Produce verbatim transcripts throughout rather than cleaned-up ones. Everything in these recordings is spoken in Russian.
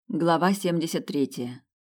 Глава семьдесят третья.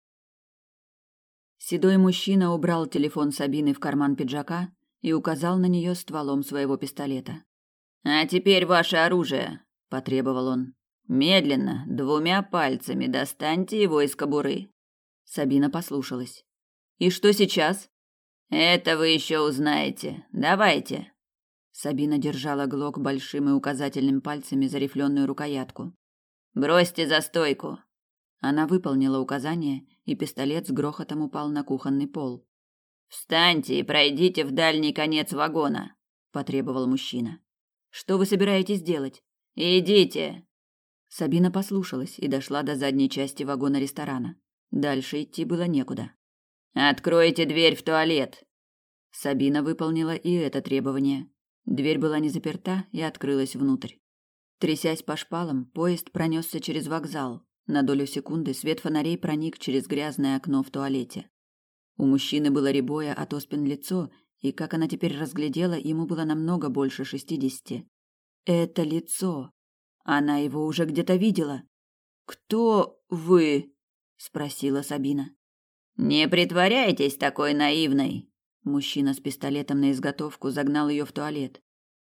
Седой мужчина убрал телефон Сабины в карман пиджака и указал на нее стволом своего пистолета. «А теперь ваше оружие», – потребовал он. «Медленно, двумя пальцами достаньте его из кобуры». Сабина послушалась. «И что сейчас?» «Это вы еще узнаете. Давайте». Сабина держала глок большим и указательным пальцами за рифленую рукоятку. «Бросьте за стойку». Она выполнила указание, и пистолет с грохотом упал на кухонный пол. «Встаньте и пройдите в дальний конец вагона», – потребовал мужчина. «Что вы собираетесь делать?» «Идите!» Сабина послушалась и дошла до задней части вагона ресторана. Дальше идти было некуда. «Откройте дверь в туалет!» Сабина выполнила и это требование. Дверь была не заперта и открылась внутрь. Трясясь по шпалам, поезд пронесся через вокзал. На долю секунды свет фонарей проник через грязное окно в туалете. У мужчины было рябое от оспин лицо, и, как она теперь разглядела, ему было намного больше шестидесяти. Это лицо. Она его уже где-то видела. «Кто вы?» – спросила Сабина. «Не притворяйтесь такой наивной!» Мужчина с пистолетом на изготовку загнал ее в туалет.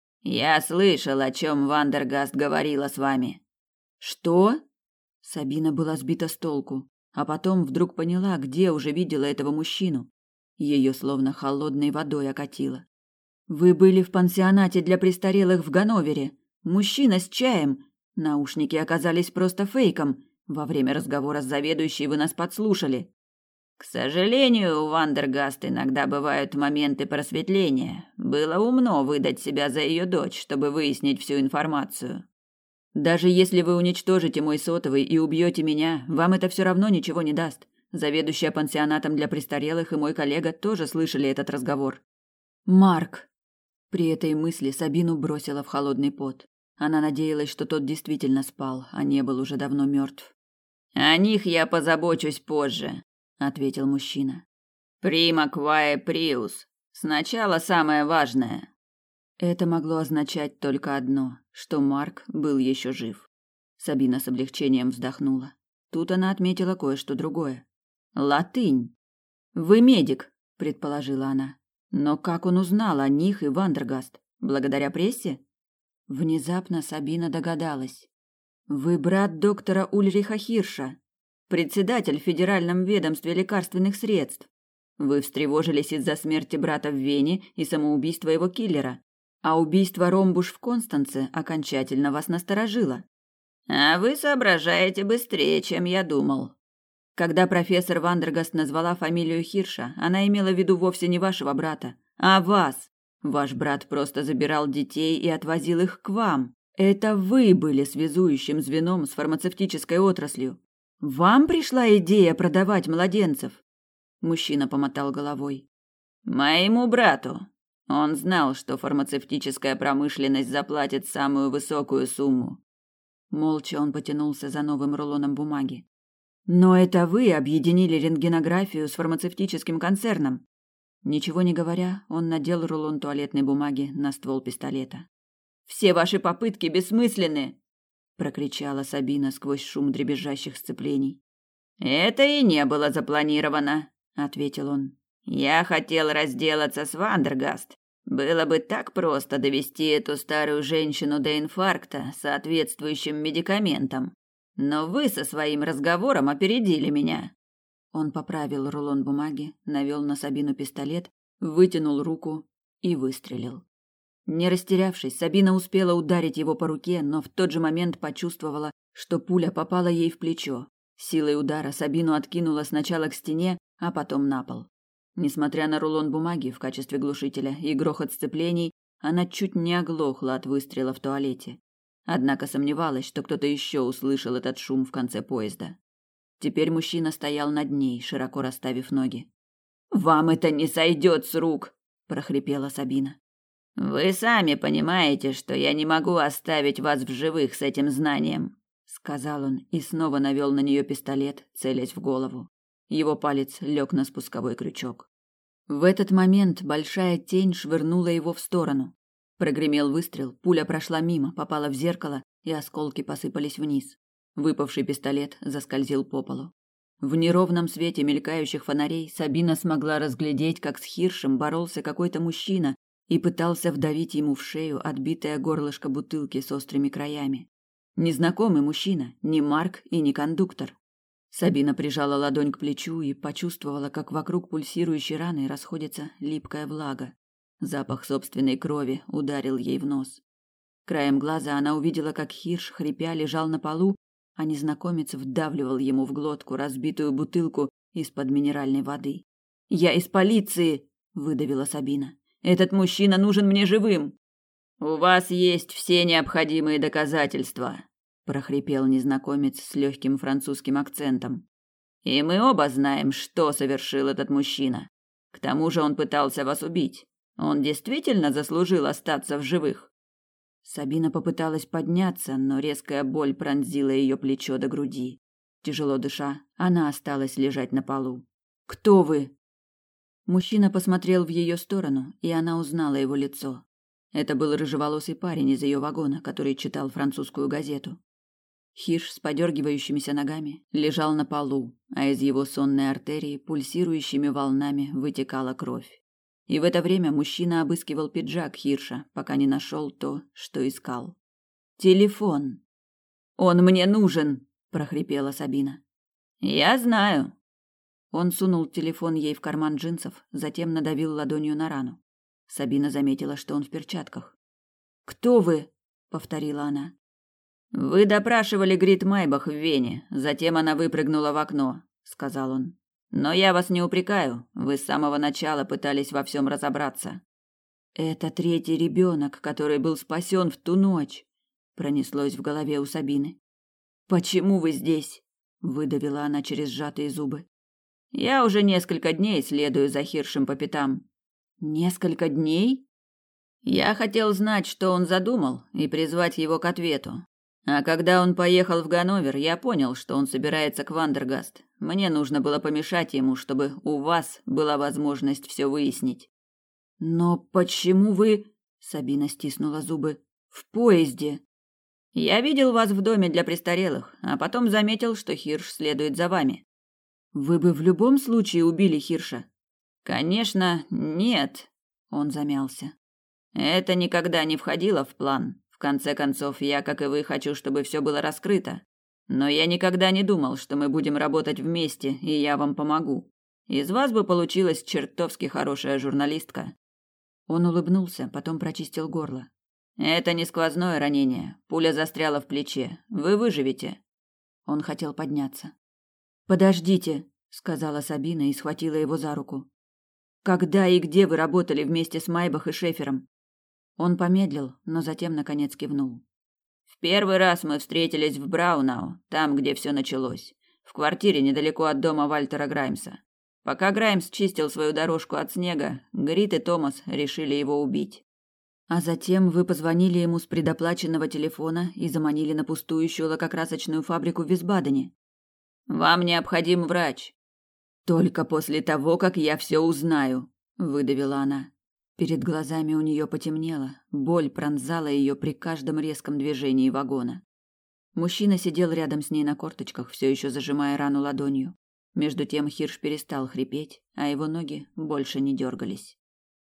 «Я слышал, о чем Вандергаст говорила с вами». «Что?» Сабина была сбита с толку, а потом вдруг поняла, где уже видела этого мужчину. Ее словно холодной водой окатило. «Вы были в пансионате для престарелых в Ганновере. Мужчина с чаем. Наушники оказались просто фейком. Во время разговора с заведующей вы нас подслушали». «К сожалению, у Вандергаст иногда бывают моменты просветления. Было умно выдать себя за ее дочь, чтобы выяснить всю информацию». «Даже если вы уничтожите мой сотовый и убьете меня, вам это все равно ничего не даст. Заведующая пансионатом для престарелых и мой коллега тоже слышали этот разговор». «Марк!» При этой мысли Сабину бросила в холодный пот. Она надеялась, что тот действительно спал, а не был уже давно мертв. «О них я позабочусь позже», — ответил мужчина. «Прима квае приус. Сначала самое важное». Это могло означать только одно, что Марк был еще жив. Сабина с облегчением вздохнула. Тут она отметила кое-что другое. Латынь. «Вы медик», — предположила она. Но как он узнал о них и Вандергаст? Благодаря прессе? Внезапно Сабина догадалась. «Вы брат доктора Ульриха Хирша, председатель в Федеральном ведомстве лекарственных средств. Вы встревожились из-за смерти брата в Вене и самоубийства его киллера. А убийство Ромбуш в Констанце окончательно вас насторожило. А вы соображаете быстрее, чем я думал». Когда профессор Вандергаст назвала фамилию Хирша, она имела в виду вовсе не вашего брата, а вас. Ваш брат просто забирал детей и отвозил их к вам. Это вы были связующим звеном с фармацевтической отраслью. Вам пришла идея продавать младенцев? Мужчина помотал головой. Моему брату. Он знал, что фармацевтическая промышленность заплатит самую высокую сумму. Молча он потянулся за новым рулоном бумаги. Но это вы объединили рентгенографию с фармацевтическим концерном. Ничего не говоря, он надел рулон туалетной бумаги на ствол пистолета. Все ваши попытки бессмысленны, прокричала Сабина сквозь шум дребезжащих сцеплений. Это и не было запланировано, ответил он. Я хотел разделаться с Вандергаст. Было бы так просто довести эту старую женщину до инфаркта соответствующим медикаментом. Но вы со своим разговором опередили меня. Он поправил рулон бумаги, навел на Сабину пистолет, вытянул руку и выстрелил. Не растерявшись, Сабина успела ударить его по руке, но в тот же момент почувствовала, что пуля попала ей в плечо. Силой удара Сабину откинула сначала к стене, а потом на пол. Несмотря на рулон бумаги в качестве глушителя и грохот сцеплений, она чуть не оглохла от выстрела в туалете. Однако сомневалась, что кто-то еще услышал этот шум в конце поезда. Теперь мужчина стоял над ней, широко расставив ноги. «Вам это не сойдет с рук!» – прохрипела Сабина. «Вы сами понимаете, что я не могу оставить вас в живых с этим знанием», – сказал он и снова навел на нее пистолет, целясь в голову. Его палец лег на спусковой крючок. В этот момент большая тень швырнула его в сторону. Прогремел выстрел, пуля прошла мимо, попала в зеркало, и осколки посыпались вниз. Выпавший пистолет заскользил по полу. В неровном свете мелькающих фонарей Сабина смогла разглядеть, как с Хиршем боролся какой-то мужчина и пытался вдавить ему в шею отбитое горлышко бутылки с острыми краями. Незнакомый мужчина, не Марк и не кондуктор. Сабина прижала ладонь к плечу и почувствовала, как вокруг пульсирующей раны расходится липкая влага. Запах собственной крови ударил ей в нос. Краем глаза она увидела, как Хирш, хрипя, лежал на полу, а незнакомец вдавливал ему в глотку разбитую бутылку из-под минеральной воды. «Я из полиции!» – выдавила Сабина. «Этот мужчина нужен мне живым!» «У вас есть все необходимые доказательства», – прохрипел незнакомец с легким французским акцентом. «И мы оба знаем, что совершил этот мужчина. К тому же он пытался вас убить. Он действительно заслужил остаться в живых?» Сабина попыталась подняться, но резкая боль пронзила ее плечо до груди. Тяжело дыша, она осталась лежать на полу. «Кто вы?» Мужчина посмотрел в ее сторону, и она узнала его лицо. Это был рыжеволосый парень из ее вагона, который читал французскую газету. Хирш с подергивающимися ногами лежал на полу, а из его сонной артерии пульсирующими волнами вытекала кровь. И в это время мужчина обыскивал пиджак Хирша, пока не нашел то, что искал. «Телефон!» «Он мне нужен!» – прохрипела Сабина. «Я знаю!» Он сунул телефон ей в карман джинсов, затем надавил ладонью на рану. Сабина заметила, что он в перчатках. «Кто вы?» – повторила она. «Вы допрашивали Грит Майбах в Вене, затем она выпрыгнула в окно», – сказал он. «Но я вас не упрекаю, вы с самого начала пытались во всем разобраться». «Это третий ребенок, который был спасен в ту ночь», – пронеслось в голове у Сабины. «Почему вы здесь?» – выдавила она через сжатые зубы. «Я уже несколько дней следую за Хиршем по пятам». «Несколько дней?» «Я хотел знать, что он задумал, и призвать его к ответу. А когда он поехал в Ганновер, я понял, что он собирается к Вандергаст. Мне нужно было помешать ему, чтобы у вас была возможность все выяснить». «Но почему вы...» — Сабина стиснула зубы. «В поезде?» «Я видел вас в доме для престарелых, а потом заметил, что Хирш следует за вами». «Вы бы в любом случае убили Хирша?» «Конечно, нет», — он замялся. «Это никогда не входило в план. В конце концов, я, как и вы, хочу, чтобы все было раскрыто. Но я никогда не думал, что мы будем работать вместе, и я вам помогу. Из вас бы получилась чертовски хорошая журналистка». Он улыбнулся, потом прочистил горло. «Это не сквозное ранение. Пуля застряла в плече. Вы выживете». Он хотел подняться. «Подождите», — сказала Сабина и схватила его за руку. «Когда и где вы работали вместе с Майбах и Шефером?» Он помедлил, но затем наконец кивнул. «В первый раз мы встретились в Браунау, там, где все началось, в квартире недалеко от дома Вальтера Граймса. Пока Граймс чистил свою дорожку от снега, Грит и Томас решили его убить. А затем вы позвонили ему с предоплаченного телефона и заманили на пустующую лакокрасочную фабрику в Висбадене. Вам необходим врач. Только после того, как я все узнаю, выдавила она. Перед глазами у нее потемнело, боль пронзала ее при каждом резком движении вагона. Мужчина сидел рядом с ней на корточках, все еще зажимая рану ладонью. Между тем Хирш перестал хрипеть, а его ноги больше не дергались.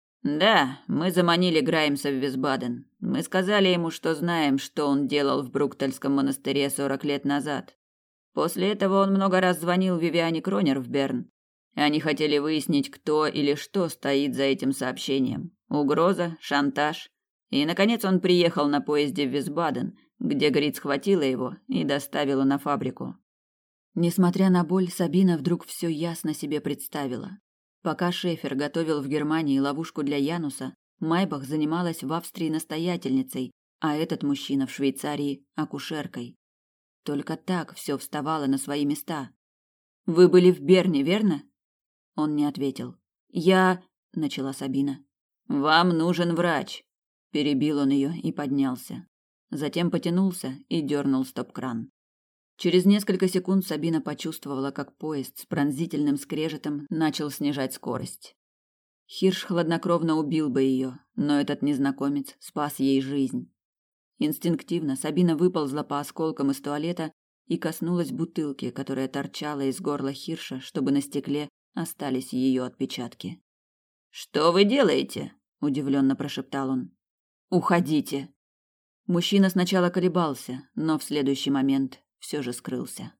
«Да, мы заманили Граймса в Висбаден. Мы сказали ему, что знаем, что он делал в Бруктальском монастыре сорок лет назад. После этого он много раз звонил Вивиане Кронер в Берн. Они хотели выяснить, кто или что стоит за этим сообщением. Угроза, шантаж. И, наконец, он приехал на поезде в Висбаден, где Грит схватила его и доставила на фабрику». Несмотря на боль, Сабина вдруг все ясно себе представила. Пока Шефер готовил в Германии ловушку для Януса, Майбах занималась в Австрии настоятельницей, а этот мужчина в Швейцарии – акушеркой. Только так все вставало на свои места. «Вы были в Берне, верно?» Он не ответил. «Я...» – начала Сабина. «Вам нужен врач», – перебил он ее и поднялся. Затем потянулся и дернул стоп-кран. Через несколько секунд Сабина почувствовала, как поезд с пронзительным скрежетом начал снижать скорость. Хирш хладнокровно убил бы ее, но этот незнакомец спас ей жизнь. Инстинктивно Сабина выползла по осколкам из туалета и коснулась бутылки, которая торчала из горла Хирша, чтобы на стекле остались ее отпечатки. «Что вы делаете?» – удивленно прошептал он. «Уходите!» Мужчина сначала колебался, но в следующий момент все же скрылся.